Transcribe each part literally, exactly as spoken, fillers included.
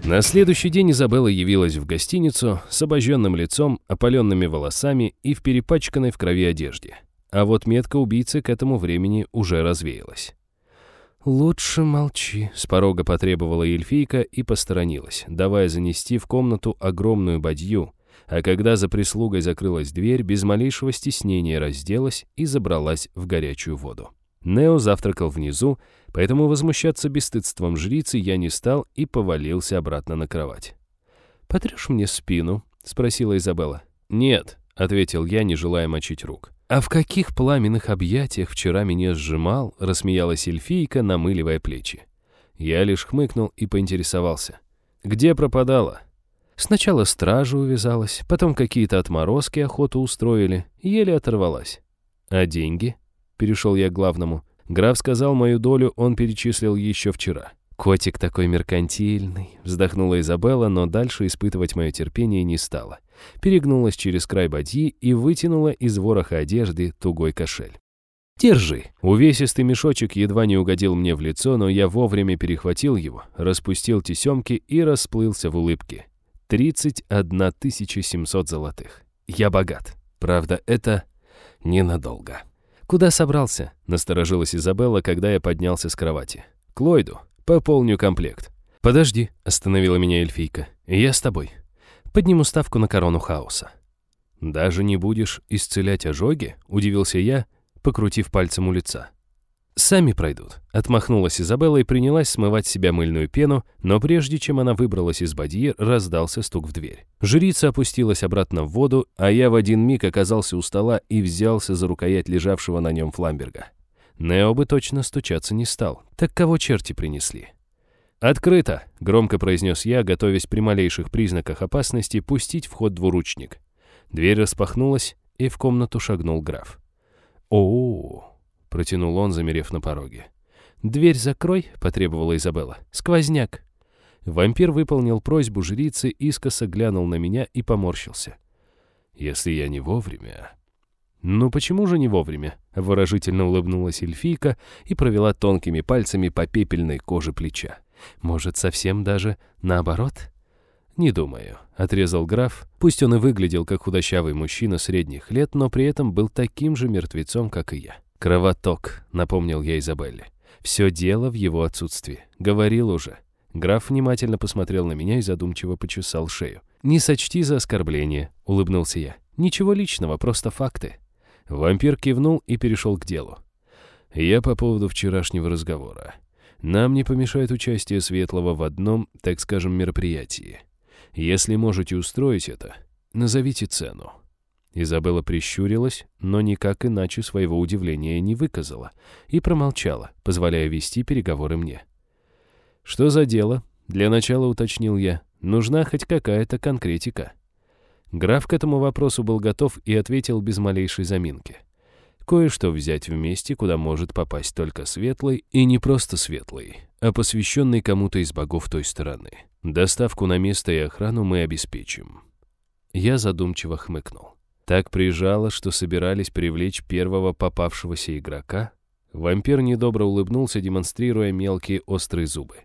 На следующий день Изабелла явилась в гостиницу с обожженным лицом, опаленными волосами и в перепачканной в крови одежде. А вот метка убийцы к этому времени уже развеялась. «Лучше молчи», — с порога потребовала эльфийка и посторонилась, давая занести в комнату огромную бадью, а когда за прислугой закрылась дверь, без малейшего стеснения разделась и забралась в горячую воду. Нео завтракал внизу, поэтому возмущаться бесстыдством жрицы я не стал и повалился обратно на кровать. «Потрешь мне спину?» — спросила Изабелла. «Нет», — ответил я, не желая мочить рук. «А в каких пламенных объятиях вчера меня сжимал?» — рассмеялась эльфийка, намыливая плечи. Я лишь хмыкнул и поинтересовался. «Где пропадала?» «Сначала стража увязалась, потом какие-то отморозки охоту устроили, еле оторвалась». «А деньги?» — перешел я к главному. Граф сказал, мою долю он перечислил еще вчера. «Котик такой меркантильный», — вздохнула Изабелла, но дальше испытывать мое терпение не стала. Перегнулась через край бадьи и вытянула из вороха одежды тугой кошель. «Держи». Увесистый мешочек едва не угодил мне в лицо, но я вовремя перехватил его, распустил тесемки и расплылся в улыбке. тридцать одна тысяча семьсот золотых. Я богат. Правда, это ненадолго. «Куда собрался?» — насторожилась Изабелла, когда я поднялся с кровати. «К Ллойду. Пополню комплект». «Подожди», — остановила меня эльфийка. «Я с тобой. Подниму ставку на корону хаоса». «Даже не будешь исцелять ожоги?» — удивился я, покрутив пальцем у лица. «Сами пройдут», — отмахнулась Изабелла и принялась смывать с себя мыльную пену, но прежде чем она выбралась из бадьи, раздался стук в дверь. Жрица опустилась обратно в воду, а я в один миг оказался у стола и взялся за рукоять лежавшего на нем фламберга. Нео бы точно стучаться не стал. Так кого черти принесли? «Открыто!» — громко произнес я, готовясь при малейших признаках опасности пустить в ход двуручник. Дверь распахнулась, и в комнату шагнул граф. «О-о-о!» — протянул он, замерев на пороге. «Дверь закрой», — потребовала Изабелла. «Сквозняк». Вампир выполнил просьбу жрицы, искоса глянул на меня и поморщился. «Если я не вовремя...» «Ну почему же не вовремя?» — выражительно улыбнулась эльфийка и провела тонкими пальцами по пепельной коже плеча. «Может, совсем даже наоборот?» «Не думаю», — отрезал граф. Пусть он и выглядел как худощавый мужчина средних лет, но при этом был таким же мертвецом, как и я. «Кровоток», — напомнил я Изабелле. «Все дело в его отсутствии. Говорил уже». Граф внимательно посмотрел на меня и задумчиво почесал шею. «Не сочти за оскорбление», — улыбнулся я. «Ничего личного, просто факты». Вампир кивнул и перешел к делу. «Я по поводу вчерашнего разговора. Нам не помешает участие Светлого в одном, так скажем, мероприятии. Если можете устроить это, назовите цену». Изабелла прищурилась, но никак иначе своего удивления не выказала и промолчала, позволяя вести переговоры мне. «Что за дело?» — для начала уточнил я. «Нужна хоть какая-то конкретика». Граф к этому вопросу был готов и ответил без малейшей заминки. Кое-что взять вместе, куда может попасть только светлый, и не просто светлый, а посвященный кому-то из богов той стороны. Доставку на место и охрану мы обеспечим. Я задумчиво хмыкнул. Так прижало, что собирались привлечь первого попавшегося игрока. Вампир недобро улыбнулся, демонстрируя мелкие острые зубы.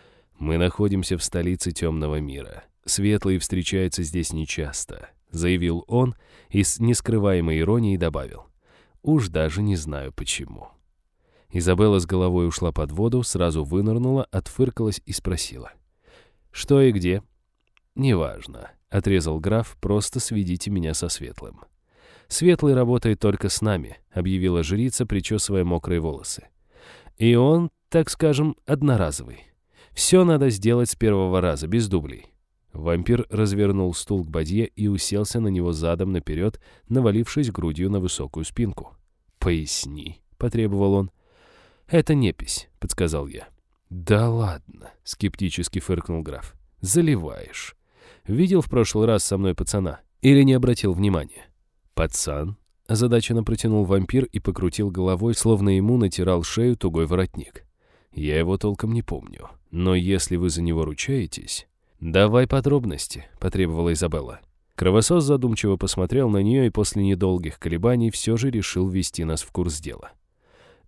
«Мы находимся в столице темного мира. Светлый встречается здесь нечасто», — заявил он и с нескрываемой иронией добавил. «Уж даже не знаю почему». Изабелла с головой ушла под воду, сразу вынырнула, отфыркалась и спросила. «Что и где?» «Неважно», — отрезал граф, — «просто сведите меня со Светлым». «Светлый работает только с нами», — объявила жрица, причесывая мокрые волосы. «И он, так скажем, одноразовый. Все надо сделать с первого раза, без дублей». Вампир развернул стул к бадье и уселся на него задом наперед, навалившись грудью на высокую спинку. «Поясни», — потребовал он. «Это непись», — подсказал я. «Да ладно», — скептически фыркнул граф. «Заливаешь. Видел в прошлый раз со мной пацана? Или не обратил внимания?» «Пацан?» — озадаченно протянул вампир и покрутил головой, словно ему натирал шею тугой воротник. «Я его толком не помню. Но если вы за него ручаетесь...» «Давай подробности», — потребовала Изабелла. Кровосос задумчиво посмотрел на нее и после недолгих колебаний все же решил ввести нас в курс дела.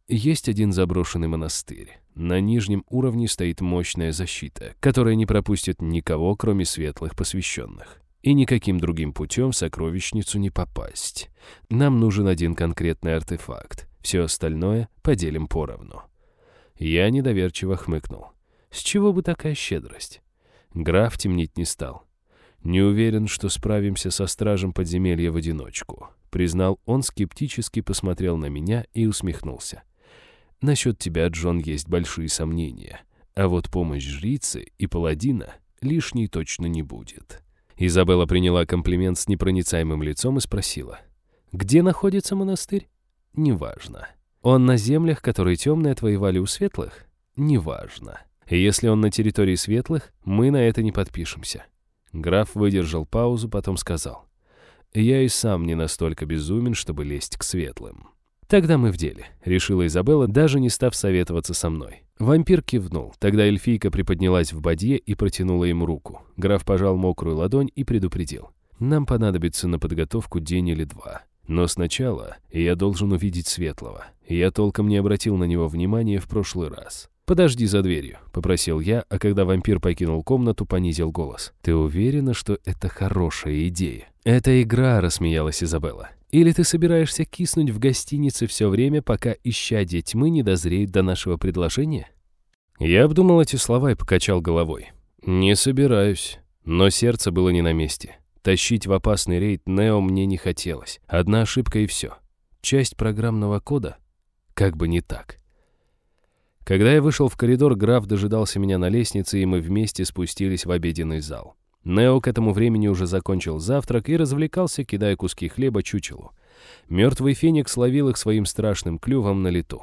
Есть один заброшенный монастырь. На нижнем уровне стоит мощная защита, которая не пропустит никого, кроме светлых посвященных. И никаким другим путем в сокровищницу не попасть. Нам нужен один конкретный артефакт. Все остальное поделим поровну». Я недоверчиво хмыкнул. С чего бы такая щедрость? Граф темнить не стал. «Не уверен, что справимся со стражем подземелья в одиночку», признал он, скептически посмотрел на меня и усмехнулся. «Насчет тебя, Джон, есть большие сомнения. А вот помощь жрицы и паладина лишней точно не будет». Изабелла приняла комплимент с непроницаемым лицом и спросила. «Где находится монастырь?» «Неважно. Он на землях, которые темные отвоевали у светлых?» «Неважно. Если он на территории светлых, мы на это не подпишемся». Граф выдержал паузу, потом сказал. «Я и сам не настолько безумен, чтобы лезть к светлым». «Тогда мы в деле», — решила Изабелла, даже не став советоваться со мной. Вампир кивнул. Тогда эльфийка приподнялась в бадье и протянула ему руку. Граф пожал мокрую ладонь и предупредил. «Нам понадобится на подготовку день или два. Но сначала я должен увидеть Светлого. Я толком не обратил на него внимания в прошлый раз». «Подожди за дверью», — попросил я, а когда вампир покинул комнату, понизил голос. «Ты уверена, что это хорошая идея?» «Это игра», — рассмеялась Изабелла. «Или ты собираешься киснуть в гостинице все время, пока исчадье тьмы не дозреет до нашего предложения?» Я обдумал эти слова и покачал головой. «Не собираюсь». Но сердце было не на месте. Тащить в опасный рейд Нео мне не хотелось. Одна ошибка и все. Часть программного кода? Как бы не так. Когда я вышел в коридор, граф дожидался меня на лестнице, и мы вместе спустились в обеденный зал. Нео к этому времени уже закончил завтрак и развлекался, кидая куски хлеба чучелу. Мертвый феникс ловил их своим страшным клювом на лету.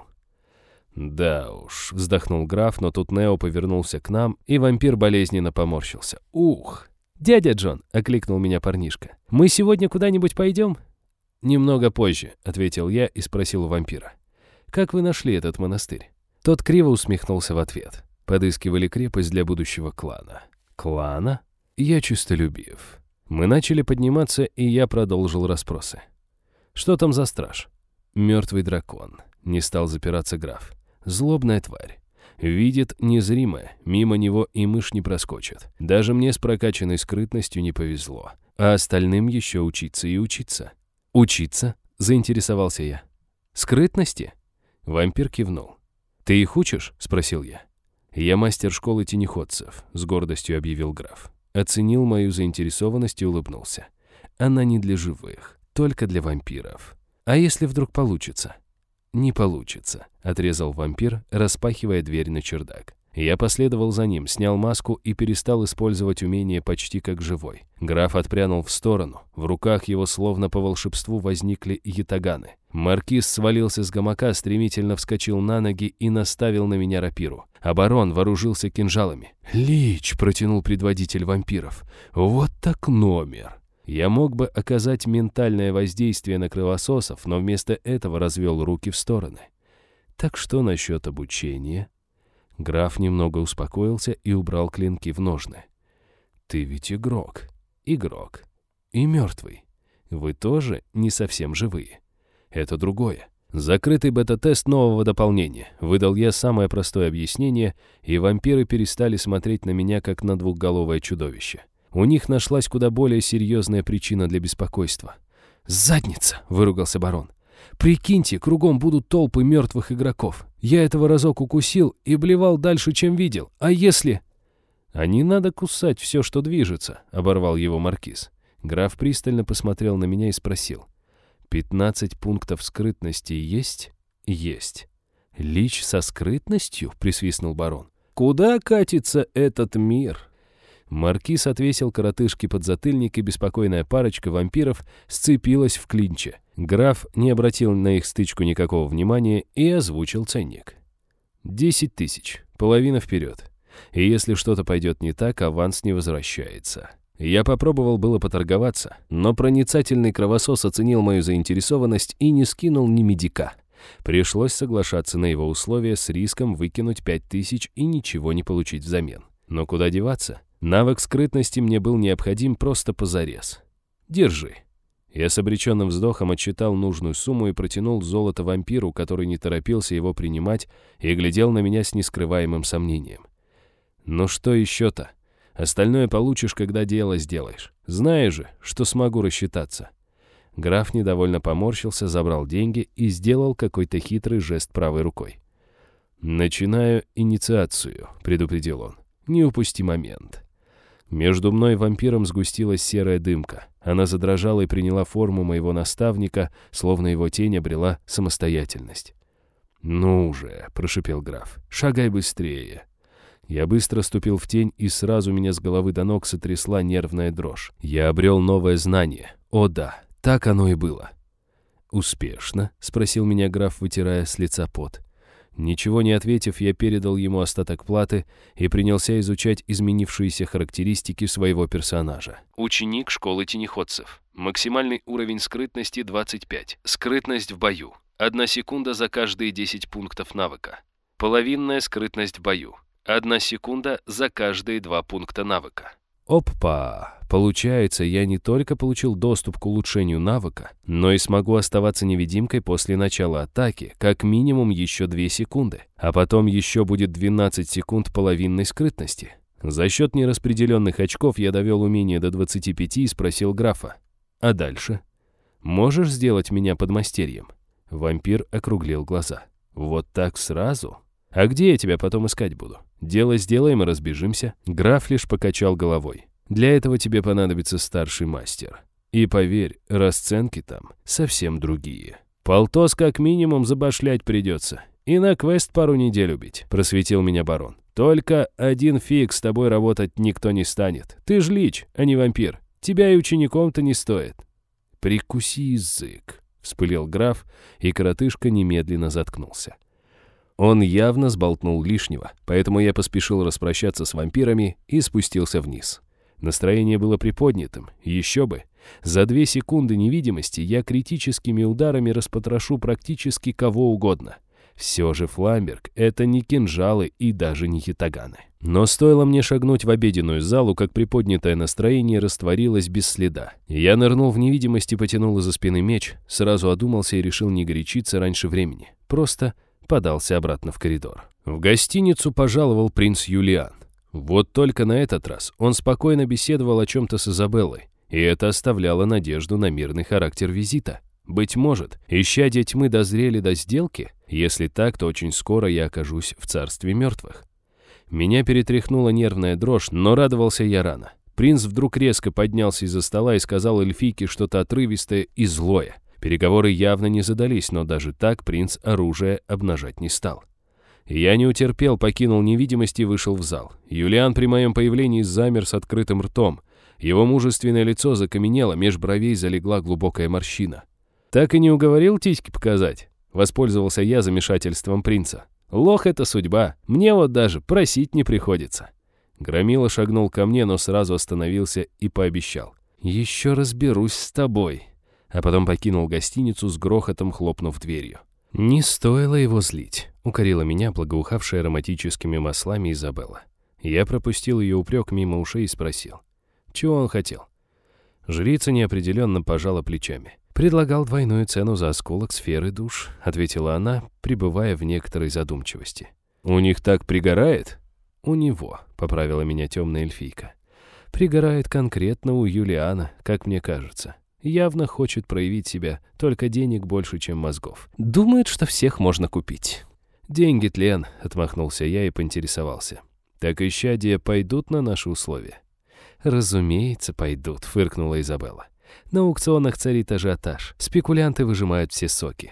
«Да уж», — вздохнул граф, но тут Нео повернулся к нам, и вампир болезненно поморщился. «Ух!» «Дядя Джон», — окликнул меня парнишка, — «мы сегодня куда-нибудь пойдем?» «Немного позже», — ответил я и спросил у вампира. «Как вы нашли этот монастырь?» Тот криво усмехнулся в ответ. «Подыскивали крепость для будущего клана». «Клана?» «Я честолюбив». Мы начали подниматься, и я продолжил расспросы. «Что там за страж?» «Мертвый дракон», — не стал запираться граф. «Злобная тварь. Видит незримое, мимо него и мышь не проскочит. Даже мне с прокачанной скрытностью не повезло. А остальным еще учиться и учиться». «Учиться?» — заинтересовался я. «Скрытности?» Вампир кивнул. «Ты их учишь?» — спросил я. «Я мастер школы тенеходцев», — с гордостью объявил граф. Оценил мою заинтересованность и улыбнулся. «Она не для живых, только для вампиров. А если вдруг получится?» «Не получится», — отрезал вампир, распахивая дверь на чердак. Я последовал за ним, снял маску и перестал использовать умение почти как живой. Граф отпрянул в сторону. В руках его словно по волшебству возникли ятаганы. Маркиз свалился с гамака, стремительно вскочил на ноги и наставил на меня рапиру. А барон вооружился кинжалами. «Лич!» — протянул предводитель вампиров. «Вот так номер!» Я мог бы оказать ментальное воздействие на кровососов, но вместо этого развел руки в стороны. «Так что насчет обучения?» Граф немного успокоился и убрал клинки в ножны. «Ты ведь игрок. Игрок. И мертвый. Вы тоже не совсем живые. Это другое. Закрытый бета-тест нового дополнения. Выдал я самое простое объяснение, и вампиры перестали смотреть на меня, как на двухголовое чудовище. У них нашлась куда более серьезная причина для беспокойства. «Задница!» — выругался барон. «Прикиньте, кругом будут толпы мертвых игроков. Я этого разок укусил и блевал дальше, чем видел. А если...» «А не надо кусать все, что движется», — оборвал его маркиз. Граф пристально посмотрел на меня и спросил. «Пятнадцать пунктов скрытности есть?» «Есть». «Лич со скрытностью?» — присвистнул барон. «Куда катится этот мир?» Маркиз отвесил коротышке подзатыльник, и беспокойная парочка вампиров сцепилась в клинче. Граф не обратил на их стычку никакого внимания и озвучил ценник. «Десять тысяч. Половина вперед. И если что-то пойдет не так, аванс не возвращается». Я попробовал было поторговаться, но проницательный кровосос оценил мою заинтересованность и не скинул ни медика. Пришлось соглашаться на его условия с риском выкинуть пять тысяч и ничего не получить взамен. Но куда деваться? Навык скрытности мне был необходим просто позарез. «Держи». Я с обреченным вздохом отчитал нужную сумму и протянул золото вампиру, который не торопился его принимать и глядел на меня с нескрываемым сомнением. «Ну что еще-то? Остальное получишь, когда дело сделаешь. Знаешь же, что смогу рассчитаться». Граф недовольно поморщился, забрал деньги и сделал какой-то хитрый жест правой рукой. «Начинаю инициацию», — предупредил он. «Не упусти момент». Между мной и вампиром сгустилась серая дымка. Она задрожала и приняла форму моего наставника, словно его тень обрела самостоятельность. «Ну же», — прошипел граф, — «шагай быстрее». Я быстро ступил в тень, и сразу меня с головы до ног сотрясла нервная дрожь. Я обрел новое знание. О да, так оно и было. «Успешно?» — спросил меня граф, вытирая с лица пот. Ничего не ответив, я передал ему остаток платы и принялся изучать изменившиеся характеристики своего персонажа. Ученик школы тенеходцев. Максимальный уровень скрытности двадцать пять. Скрытность в бою. Одна секунда за каждые десять пунктов навыка. Половинная скрытность в бою. Одна секунда за каждые два пункта навыка. Опа! Получается, я не только получил доступ к улучшению навыка, но и смогу оставаться невидимкой после начала атаки, как минимум еще две секунды, а потом еще будет двенадцать секунд половинной скрытности. За счет нераспределенных очков я довел умение до двадцати пяти и спросил графа: «А дальше? Можешь сделать меня подмастерьем?» Вампир округлил глаза. «Вот так сразу? А где я тебя потом искать буду? Дело сделаем и разбежимся». Граф лишь покачал головой. «Для этого тебе понадобится старший мастер. И поверь, расценки там совсем другие. Полтос как минимум забашлять придется. И на квест пару недель убить», — просветил меня барон. «Только один фиг с тобой работать никто не станет. Ты ж лич, а не вампир. Тебя и учеником-то не стоит». «Прикуси язык», — вспылил граф, и коротышка немедленно заткнулся. Он явно сболтнул лишнего, поэтому я поспешил распрощаться с вампирами и спустился вниз. Настроение было приподнятым, еще бы. За две секунды невидимости я критическими ударами распотрошу практически кого угодно. Все же Фламберг — это не кинжалы и даже не ятаганы. Но стоило мне шагнуть в обеденную залу, как приподнятое настроение растворилось без следа. Я нырнул в невидимость и потянул из-за спины меч, сразу одумался и решил не горячиться раньше времени. Просто подался обратно в коридор. В гостиницу пожаловал принц Юлиан. Вот только на этот раз он спокойно беседовал о чем-то с Изабеллой, и это оставляло надежду на мирный характер визита. Быть может, исчадья тьмы дозрели до сделки? Если так, то очень скоро я окажусь в царстве мертвых. Меня перетряхнула нервная дрожь, но радовался я рано. Принц вдруг резко поднялся из-за стола и сказал эльфийке что-то отрывистое и злое. Переговоры явно не задались, но даже так принц оружие обнажать не стал. Я не утерпел, покинул невидимость и вышел в зал. Юлиан при моем появлении замер с открытым ртом. Его мужественное лицо закаменело, меж бровей залегла глубокая морщина. «Так и не уговорил титьки показать?» Воспользовался я замешательством принца. «Лох — это судьба, мне вот даже просить не приходится». Громила шагнул ко мне, но сразу остановился и пообещал: «Еще разберусь с тобой». А потом покинул гостиницу с грохотом, хлопнув дверью. «Не стоило его злить», — укорила меня благоухавшая ароматическими маслами Изабелла. Я пропустил ее упрек мимо ушей и спросил: «Чего он хотел?» Жрица неопределенно пожала плечами. «Предлагал двойную цену за осколок сферы душ», — ответила она, пребывая в некоторой задумчивости. «У них так пригорает?» «У него», — поправила меня темная эльфийка. «Пригорает конкретно у Юлиана, как мне кажется. Явно хочет проявить себя, только денег больше, чем мозгов. Думает, что всех можно купить». «Деньги тлен», — отмахнулся я и поинтересовался. «Так исчадия пойдут на наши условия?» «Разумеется, пойдут», — фыркнула Изабелла. «На аукционах царит ажиотаж. Спекулянты выжимают все соки».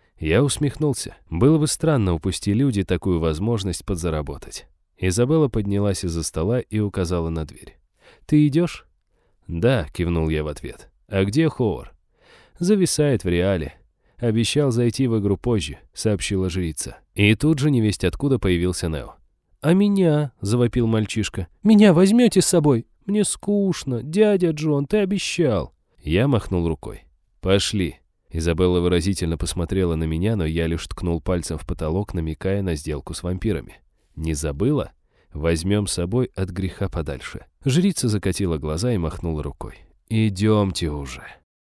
Я усмехнулся. Было бы странно, упусти люди такую возможность подзаработать. Изабелла поднялась из-за стола и указала на дверь. «Ты идешь?» «Да», — кивнул я в ответ. «А где Ховар?» «Зависает в реале. Обещал зайти в игру позже», — сообщила жрица. И тут же невесть откуда появился Нео. «А меня?» — завопил мальчишка. «Меня возьмете с собой? Мне скучно. Дядя Джон, ты обещал». Я махнул рукой. «Пошли». Изабелла выразительно посмотрела на меня, но я лишь ткнул пальцем в потолок, намекая на сделку с вампирами. «Не забыла? Возьмем с собой от греха подальше». Жрица закатила глаза и махнула рукой. «Идемте уже».